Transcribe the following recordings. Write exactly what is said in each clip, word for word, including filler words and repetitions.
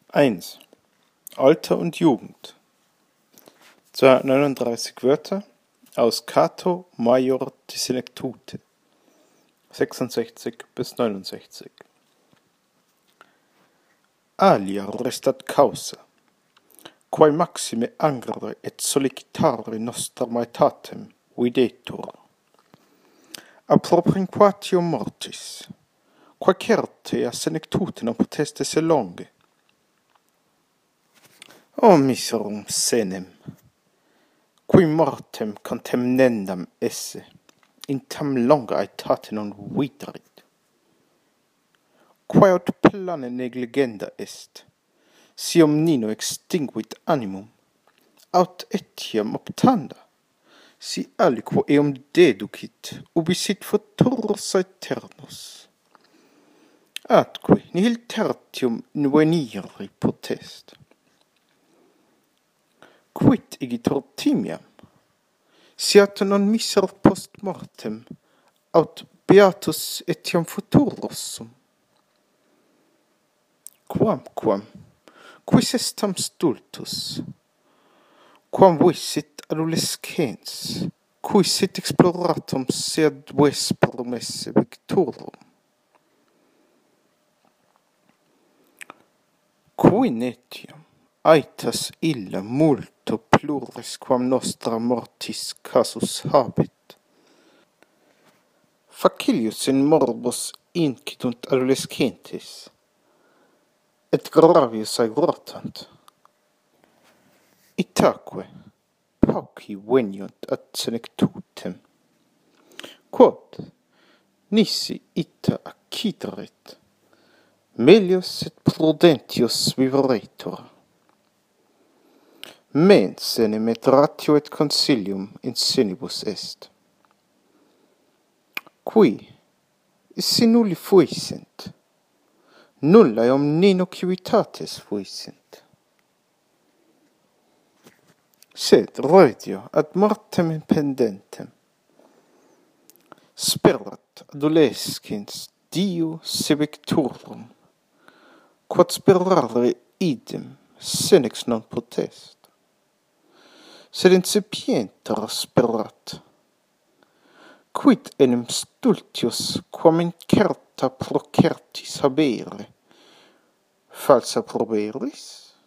eins. Alter und Jugend. zweihundertneununddreißig Wörter aus Cato Major de Senectute, sechsundsechzig bis neunundsechzig. Alia restat causa, quae maxime angere et solicitare nostra maetatem videtur. A propinquatio mortis, qua certe a senectute non poteste se longe. O miserum senem, qui mortem contemnendam esse, in tam longa aetate non viderit. Quae aut plane negligenda est, si omnino extinguit animum, aut etiam optanda, si aliquo eum deducit, ubi sit futurus aeternus. Atque nihil tertium inveniri potest. Quid igitur timiam? Siat non miser post mortem, aut beatus etiam futurus sum. Quamquam, quis est tam stultus? Quam visit adolescens, cui sit exploratum sed vesperum esse victorum? Qui netiam aetas illa multo plures quam nostra mortis casus habet. Facilius in morbos incidunt adolescentes, et gravius aegrotant. Itaque pauci veniunt ad senectutem, quod nisi ita accideret, melius et prudentius viveretur. Mens enim et ratio et consilium in senibus est. Qui, si nulli fuissent, nulla eum nino civitates fuissent. Sed redio ad mortem impendentem, sperat adolescens Dio se victorum, quod sperare idem senex non potest. Sed incipienter sperat, quid enim stultius quam incerta procertis habere, falsa proberis?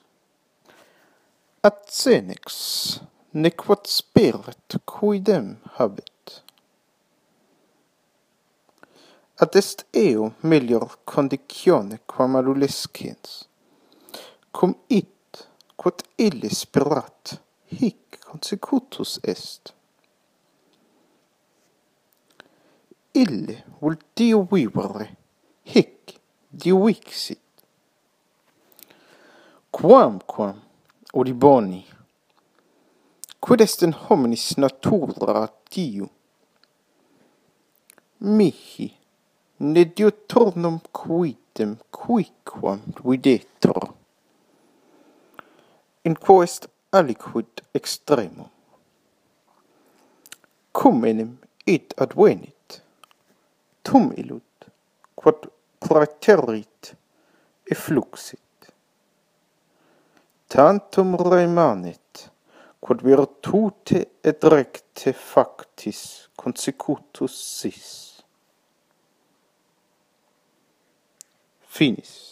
Ad senex nequod sperat quidem habet. Ad est eo melior condicione quam adolescens, cum it, quod ille sperat, hic consecutus est. Ille vult Dio vivere, hic divixit. Quamquam, udiboni, quid est in hominis natura Dio? Mihi, ne diuturnum quidem quiquam videtur, in quo est aliquid extremum. Cum enim id advenit, tum illud, quod praeterit effluxit. Tantum remanet, quod virtute et recte factis consecutus sis. Finis.